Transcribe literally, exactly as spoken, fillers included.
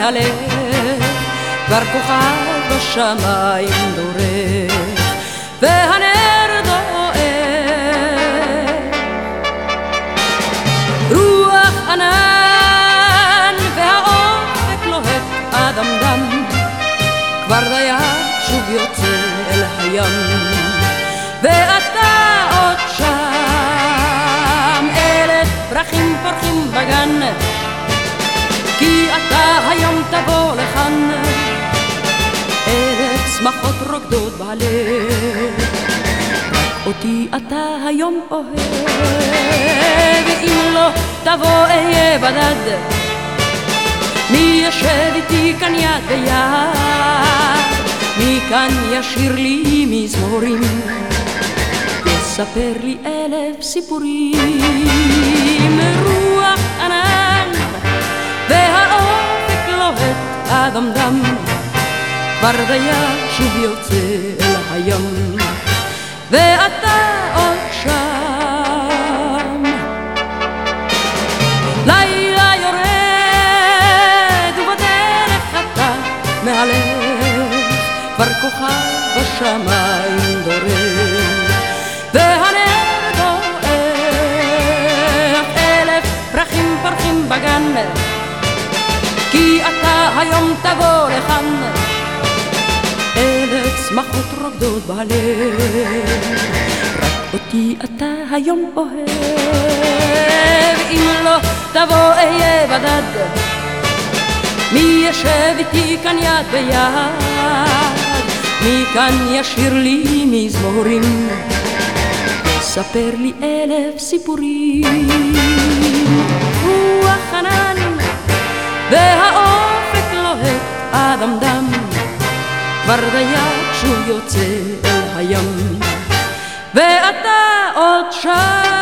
מהלב, כבר כוכב בשמיים דורך, והנר דואר. רוח ענן והאופק לוהט אדמדם, כבר דייג שוב יוצא אל הים, ואתה עוד שם. אלף פרחים פורחים בגן, כי אתה היום תבוא לכאן. אלף שמחות רוקדות בלב, רק אותי אתה היום אוהב. ואם לא תבוא אהיה בדד, מי ישב איתי כאן יד ביד? מי כאן ישיר לי מזמורים, יספר לי אלף סיפורים? רוח ענן והאופק לוהט אדמדם, כבר דייג שוב יוצא אל הים, ואתה עוד שם. לילה יורד ובדרך אתה מהלך, כבר כוכב בשמיים דורך, והנר דואר. אלף פרחים פורחים בגן, כי אתה היום תבוא לכאן. אלף שמחות רוקדות בלב, רק אותי אתה היום אוהב. אם לא תבוא אהיה בדד, מי ישב איתי כאן יד ביד? מי כאן ישיר לי מזמורים, יספר לי אלף סיפורים? רוח ענן והאופק לוהט אדמדם, כבר דייג שוב יוצא אל הים, ואתה עוד שם.